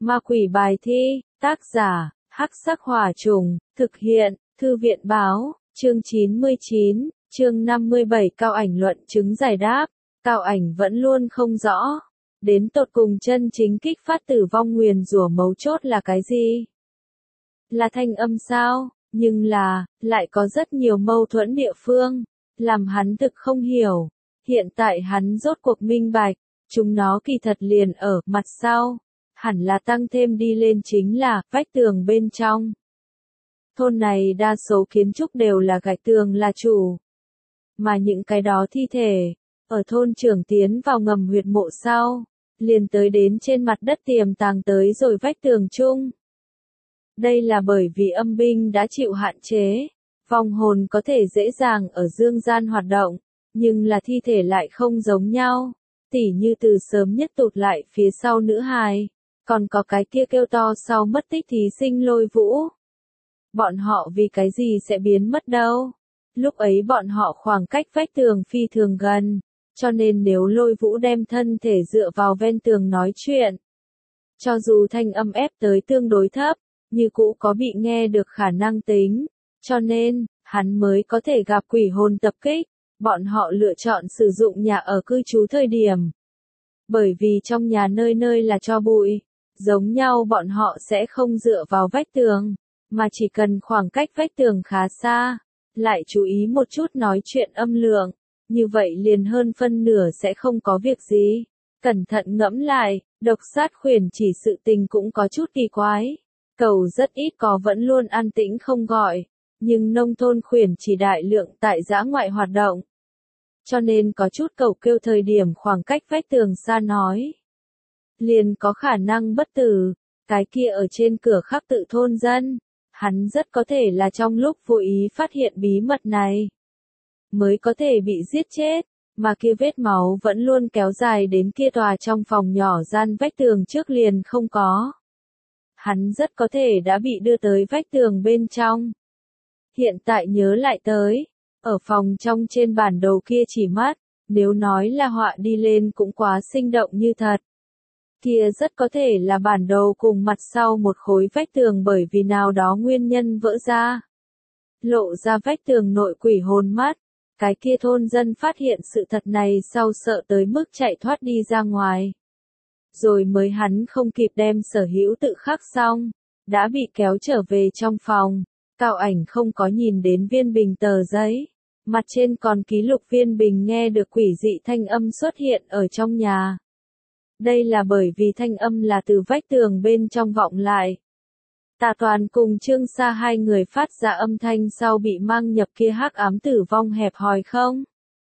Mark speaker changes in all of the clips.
Speaker 1: Ma quỷ bài thi, tác giả, Hắc Sắc Hỏa Trùng, thực hiện, Thư viện báo, chương 99, chương 57 Cao Ảnh luận chứng giải đáp, Cao Ảnh vẫn luôn không rõ. Đến tột cùng chân chính kích phát tử vong nguyền rủa mấu chốt là cái gì? Là thanh âm sao? Nhưng là, lại có rất nhiều mâu thuẫn địa phương, làm hắn thực không hiểu. Hiện tại hắn rốt cuộc minh bạch, chúng nó kỳ thật liền ở mặt sau. Hẳn là tăng thêm đi lên chính là vách tường bên trong. Thôn này đa số kiến trúc đều là gạch tường là chủ. Mà những cái đó thi thể, ở thôn trưởng tiến vào ngầm huyệt mộ sau, liền tới đến trên mặt đất tiềm tàng tới rồi vách tường chung. Đây là bởi vì âm binh đã chịu hạn chế, vong hồn có thể dễ dàng ở dương gian hoạt động, nhưng là thi thể lại không giống nhau, tỉ như từ sớm nhất tụt lại phía sau nữ hài, còn có cái kia kêu to sau mất tích thí sinh Lôi Vũ. Bọn họ vì cái gì sẽ biến mất đâu? Lúc ấy bọn họ khoảng cách vách tường phi thường gần, cho nên nếu Lôi Vũ đem thân thể dựa vào ven tường nói chuyện, cho dù thanh âm ép tới tương đối thấp, như cũ có bị nghe được khả năng tính, cho nên, hắn mới có thể gặp quỷ hồn tập kích, bọn họ lựa chọn sử dụng nhà ở cư trú thời điểm. Bởi vì trong nhà nơi nơi là tro bụi, giống nhau bọn họ sẽ không dựa vào vách tường, mà chỉ cần khoảng cách vách tường khá xa, lại chú ý một chút nói chuyện âm lượng, như vậy liền hơn phân nửa sẽ không có việc gì. Cẩn thận ngẫm lại, độc sát khuyển chỉ sự tình cũng có chút kỳ quái. Cầu rất ít có vẫn luôn an tĩnh không gọi, nhưng nông thôn khuyển chỉ đại lượng tại dã ngoại hoạt động. Cho nên có chút cầu kêu thời điểm khoảng cách vách tường xa nói. Liền có khả năng bất tử, cái kia ở trên cửa khắc tự thôn dân, hắn rất có thể là trong lúc vô ý phát hiện bí mật này, mới có thể bị giết chết, mà kia vết máu vẫn luôn kéo dài đến kia tòa trong phòng nhỏ gian vách tường trước liền không có. Hắn rất có thể đã bị đưa tới vách tường bên trong. Hiện tại nhớ lại tới, ở phòng trong trên bản đồ kia chỉ mắt, nếu nói là họa đi lên cũng quá sinh động như thật. Kia rất có thể là bản đồ cùng mặt sau một khối vách tường bởi vì nào đó nguyên nhân vỡ ra. Lộ ra vách tường nội quỷ hồn mắt, cái kia thôn dân phát hiện sự thật này sau sợ tới mức chạy thoát đi ra ngoài. Rồi mới hắn không kịp đem sở hữu tự khắc xong, đã bị kéo trở về trong phòng. Cao Ảnh không có nhìn đến viên bình tờ giấy, mặt trên còn ký lục viên bình nghe được quỷ dị thanh âm xuất hiện ở trong nhà. Đây là bởi vì thanh âm là từ vách tường bên trong vọng lại. Tạ Toàn cùng Trương Sa hai người phát ra âm thanh sau bị mang nhập kia hắc ám tử vong hẹp hòi không?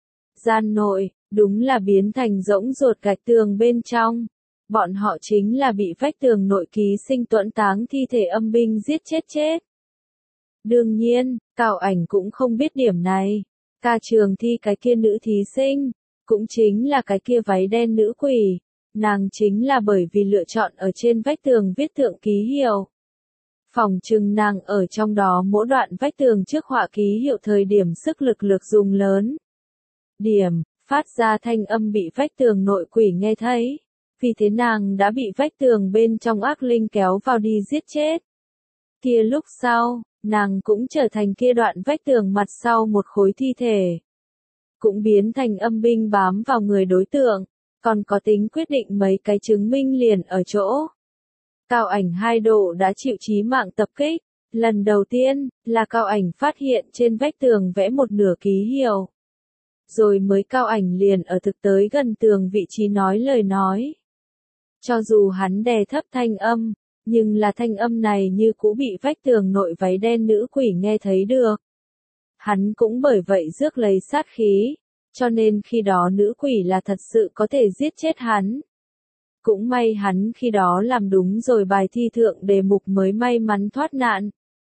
Speaker 1: Gian nội, đúng là biến thành rỗng ruột gạch tường bên trong. Bọn họ chính là bị vách tường nội ký sinh tuẫn táng thi thể âm binh giết chết. Đương nhiên, Cao Ảnh cũng không biết điểm này. Ca trường thi cái kia nữ thí sinh, cũng chính là cái kia váy đen nữ quỷ. Nàng chính là bởi vì lựa chọn ở trên vách tường viết thượng ký hiệu. Phòng trừng nàng ở trong đó mỗi đoạn vách tường trước họa ký hiệu thời điểm sức lực dùng lớn. Điểm, phát ra thanh âm bị vách tường nội quỷ nghe thấy. Vì thế nàng đã bị vách tường bên trong ác linh kéo vào đi giết chết. Kia lúc sau, nàng cũng trở thành kia đoạn vách tường mặt sau một khối thi thể. Cũng biến thành âm binh bám vào người đối tượng, còn có tính quyết định mấy cái chứng minh liền ở chỗ. Cao Ảnh hai độ đã chịu chí mạng tập kích. Lần đầu tiên, là Cao Ảnh phát hiện trên vách tường vẽ một nửa ký hiệu. Rồi mới Cao Ảnh liền ở thực tới gần tường vị trí nói lời nói. Cho dù hắn đè thấp thanh âm, nhưng là thanh âm này như cũ bị vách tường nội váy đen nữ quỷ nghe thấy được. Hắn cũng bởi vậy rước lấy sát khí, cho nên khi đó nữ quỷ là thật sự có thể giết chết hắn. Cũng may hắn khi đó làm đúng rồi bài thi thượng đề mục mới may mắn thoát nạn.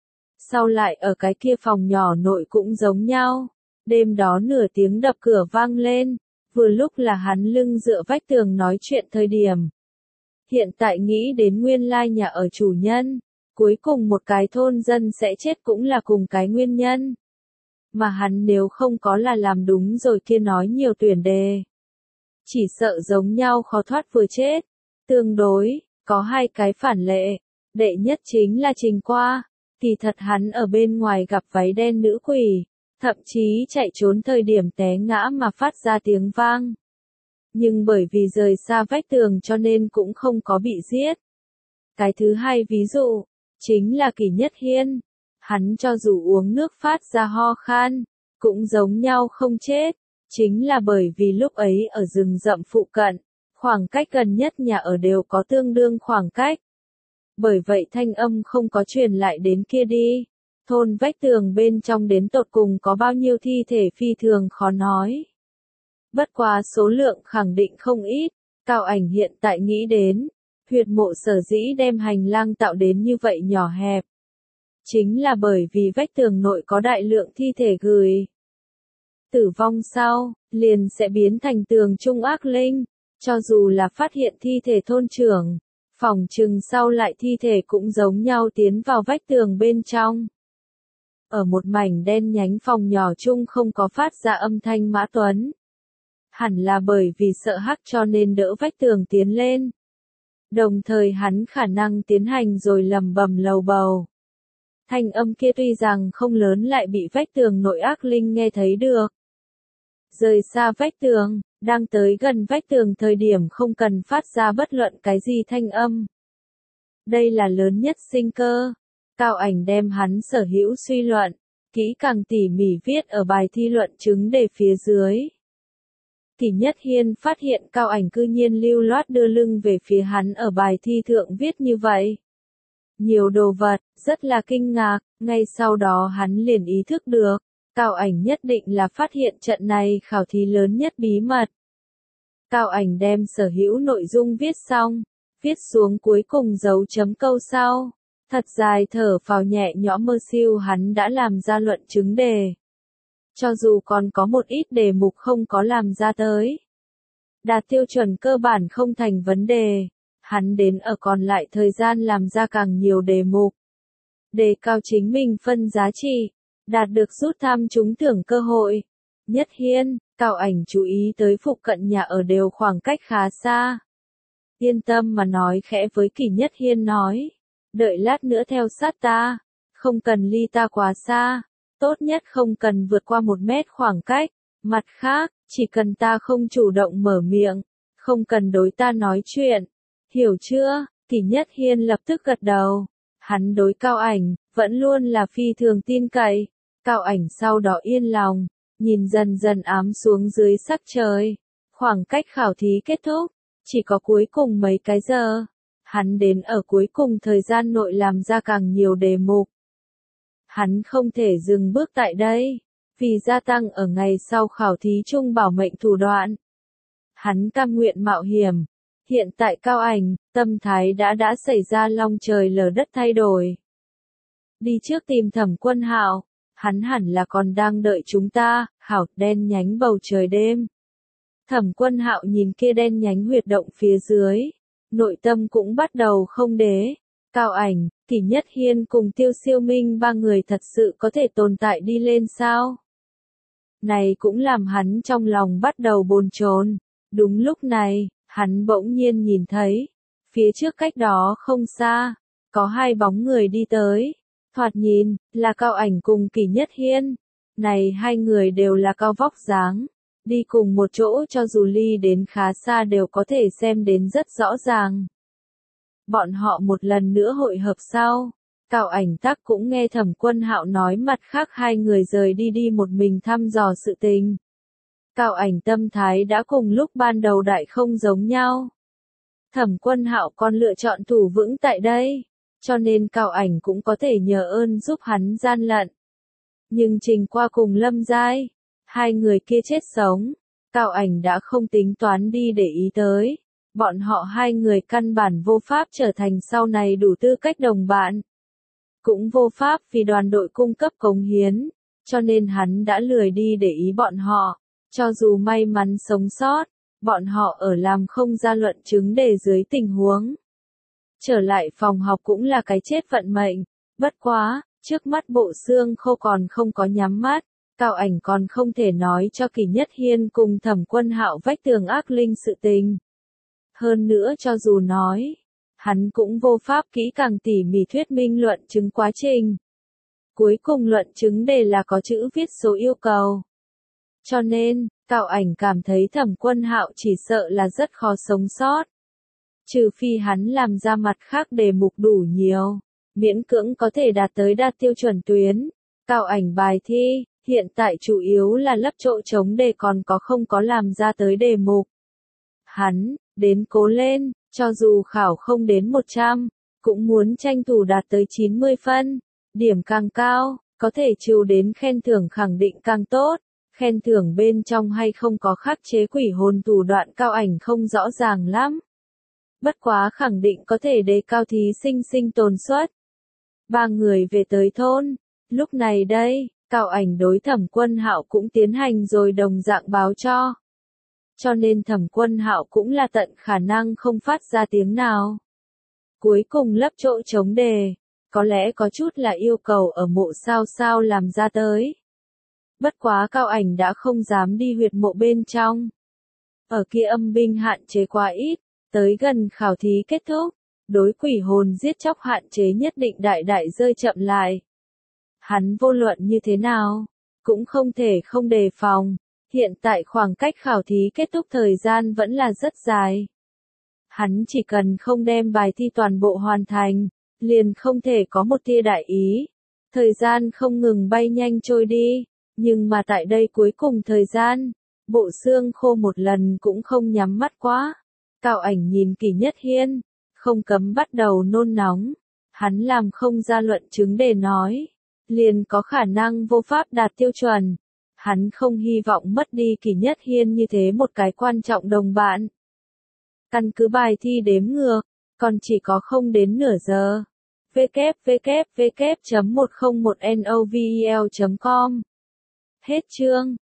Speaker 1: Sau lại ở cái kia phòng nhỏ nội cũng giống nhau, đêm đó nửa tiếng đập cửa vang lên, vừa lúc là hắn lưng dựa vách tường nói chuyện thời điểm. Hiện tại nghĩ đến nguyên lai nhà ở chủ nhân, cuối cùng một cái thôn dân sẽ chết cũng là cùng cái nguyên nhân. Mà hắn nếu không có là làm đúng rồi kia nói nhiều tuyển đề. Chỉ sợ giống nhau khó thoát vừa chết. Tương đối, Có hai cái phản lệ. Đệ nhất chính là Trình Qua. Kỳ thật hắn ở bên ngoài gặp váy đen nữ quỷ, thậm chí chạy trốn thời điểm té ngã mà phát ra tiếng vang. Nhưng bởi vì rời xa vách tường cho nên cũng không có bị giết. Cái thứ hai ví dụ, chính là Kỷ Nhất Hiên. Hắn cho dù uống nước phát ra ho khan, cũng giống nhau không chết. Chính là bởi vì lúc ấy ở rừng rậm phụ cận, khoảng cách gần nhất nhà ở đều có tương đương khoảng cách. Bởi vậy thanh âm không có truyền lại đến kia đi. Thôn vách tường bên trong đến tột cùng có bao nhiêu thi thể phi thường khó nói. Bất quá số lượng khẳng định không ít. Cao Ảnh hiện tại nghĩ đến, huyệt mộ sở dĩ đem hành lang tạo đến như vậy nhỏ hẹp. Chính là bởi vì vách tường nội có đại lượng thi thể gửi. Tử vong sau, liền sẽ biến thành tường trung ác linh. Cho dù là phát hiện thi thể thôn trưởng, phỏng chừng sau lại thi thể cũng giống nhau tiến vào vách tường bên trong. Ở một mảnh đen nhánh phòng nhỏ chung không có phát ra âm thanh Mã Tuấn. Hẳn là bởi vì sợ hắc cho nên đỡ vách tường tiến lên. Đồng thời hắn khả năng tiến hành rồi lầm bầm lầu bầu. Thanh âm kia tuy rằng không lớn lại bị vách tường nội ác linh nghe thấy được. Rời xa vách tường, đang tới gần vách tường thời điểm không cần phát ra bất luận cái gì thanh âm. Đây là lớn nhất sinh cơ. Cao Ảnh đem hắn sở hữu suy luận, kỹ càng tỉ mỉ viết ở bài thi luận chứng đề phía dưới. Kỷ Nhất Hiên phát hiện Cao Ảnh cư nhiên lưu loát đưa lưng về phía hắn ở bài thi thượng viết như vậy. Nhiều đồ vật, rất là kinh ngạc, ngay sau đó hắn liền ý thức được, Cao Ảnh nhất định là phát hiện trận này khảo thí lớn nhất bí mật. Cao Ảnh đem sở hữu nội dung viết xong, viết xuống cuối cùng dấu chấm câu sau. Thật dài thở phào nhẹ nhõm mơ siêu hắn đã làm ra luận chứng đề. Cho dù còn có một ít đề mục không có làm ra tới. Đạt tiêu chuẩn cơ bản không thành vấn đề. Hắn đến ở còn lại thời gian làm ra càng nhiều đề mục. Đề cao chính mình phân giá trị. Đạt được rút thăm trúng thưởng cơ hội. Nhất Hiên, Cao Ảnh chú ý tới phụ cận nhà ở đều khoảng cách khá xa. Yên tâm mà nói khẽ với Kỷ Nhất Hiên nói. Đợi lát nữa theo sát ta. Không cần ly ta quá xa. Tốt nhất không cần vượt qua 1 mét khoảng cách. Mặt khác, chỉ cần ta không chủ động mở miệng. Không cần đối ta nói chuyện. Hiểu chưa? Kỷ Nhất Hiên lập tức gật đầu. Hắn đối Cao Ảnh, vẫn luôn là phi thường tin cậy. Cao Ảnh sau đó yên lòng. Nhìn dần dần ám xuống dưới sắc trời. Khoảng cách khảo thí kết thúc. Chỉ có cuối cùng mấy cái giờ. Hắn đến ở cuối cùng thời gian nội làm ra càng nhiều đề mục. Hắn không thể dừng bước tại đây, vì gia tăng ở ngày sau khảo thí chung bảo mệnh thủ đoạn. Hắn cam nguyện mạo hiểm. Hiện tại Cao Ảnh, tâm thái đã xảy ra long trời lở đất thay đổi. Đi trước tìm Thẩm Quân Hạo, hắn hẳn là còn đang đợi chúng ta. Hảo, đen nhánh bầu trời đêm. Thẩm Quân Hạo nhìn kia đen nhánh huyệt động phía dưới. Nội tâm cũng bắt đầu không đế. Cao Ảnh, Kỷ Nhất Hiên cùng Tiêu Siêu Minh ba người thật sự có thể tồn tại đi lên sao? Này cũng làm hắn trong lòng bắt đầu bồn chồn. Đúng lúc này, hắn bỗng nhiên nhìn thấy, phía trước cách đó không xa, có hai bóng người đi tới. Thoạt nhìn, là Cao Ảnh cùng Kỷ Nhất Hiên. Này hai người đều là cao vóc dáng. Đi cùng một chỗ cho dù ly đến khá xa đều có thể xem đến rất rõ ràng. Bọn họ một lần nữa hội hợp sau. Cao Ảnh tắc cũng nghe Thẩm Quân Hạo nói mặt khác hai người rời đi một mình thăm dò sự tình. Cao Ảnh tâm thái đã cùng lúc ban đầu đại không giống nhau. Thẩm Quân Hạo còn lựa chọn thủ vững tại đây, cho nên Cao Ảnh cũng có thể nhờ ơn giúp hắn gian lận. Nhưng Trình Qua cùng Lâm Giai, hai người kia chết sống, Cao Ảnh đã không tính toán đi để ý tới. Bọn họ hai người căn bản vô pháp trở thành sau này đủ tư cách đồng bạn. Cũng vô pháp vì đoàn đội cung cấp cống hiến, cho nên hắn đã lười đi để ý bọn họ. Cho dù may mắn sống sót, bọn họ ở làm không ra luận chứng đề dưới tình huống. Trở lại phòng học cũng là cái chết vận mệnh. Bất quá, trước mắt bộ xương khô còn không có nhắm mắt. Cao Ảnh còn không thể nói cho Kỷ Nhất Hiên cùng Thẩm Quân Hạo vách tường ác linh sự tình. Hơn nữa cho dù nói, Hắn cũng vô pháp kỹ càng tỉ mỉ thuyết minh luận chứng quá trình. Cuối cùng luận chứng đề là có chữ viết số yêu cầu. Cho nên, Cao Ảnh cảm thấy Thẩm Quân Hạo chỉ sợ là rất khó sống sót. Trừ phi hắn làm ra mặt khác đề mục đủ nhiều, miễn cưỡng có thể đạt tới đạt tiêu chuẩn tuyến. Cao Ảnh bài thi, hiện tại chủ yếu là lấp chỗ trống đề còn không có làm ra tới đề mục. Hắn, đến cố lên, cho dù khảo không đến 100, cũng muốn tranh thủ đạt tới 90 phân. Điểm càng cao, có thể chịu đến khen thưởng khẳng định càng tốt. Khen thưởng bên trong hay không có khắc chế quỷ hồn thủ đoạn Cao Ảnh không rõ ràng lắm. Bất quá khẳng định có thể đề cao thí sinh sinh tồn suất. 3 người về tới thôn, lúc này đây, Cao Ảnh đối Thẩm Quân Hạo cũng tiến hành rồi đồng dạng báo cho. Cho nên Thẩm Quân Hạo cũng là tận khả năng không phát ra tiếng nào. Cuối cùng lấp chỗ trống đề, có lẽ có chút là yêu cầu ở mộ sao sao làm ra tới. Bất quá Cao Ảnh đã không dám đi huyệt mộ bên trong. Ở kia âm binh hạn chế quá ít, tới gần khảo thí kết thúc, đối quỷ hồn giết chóc hạn chế nhất định đại đại rơi chậm lại. Hắn vô luận như thế nào, cũng không thể không đề phòng, hiện tại khoảng cách khảo thí kết thúc thời gian vẫn là rất dài. Hắn chỉ cần không đem bài thi toàn bộ hoàn thành, liền không thể có một tia đại ý. Thời gian không ngừng bay nhanh trôi đi, nhưng mà tại đây cuối cùng thời gian, bộ xương khô một lần cũng không nhắm mắt quá. Cao Ảnh nhìn Kỷ Nhất Hiên, không cấm bắt đầu nôn nóng. Hắn làm không ra luận chứng để nói, liền có khả năng vô pháp đạt tiêu chuẩn. Hắn không hy vọng mất đi Kỷ Nhất Hiên như thế một cái quan trọng đồng bạn. Căn cứ bài thi đếm ngược, còn chỉ có không đến nửa giờ. www.101novel.com Hết chương.